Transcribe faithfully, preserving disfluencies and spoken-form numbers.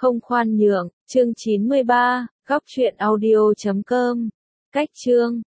Không khoan nhượng, chương chín mươi ba, góc truyện audio chấm com. Cách chương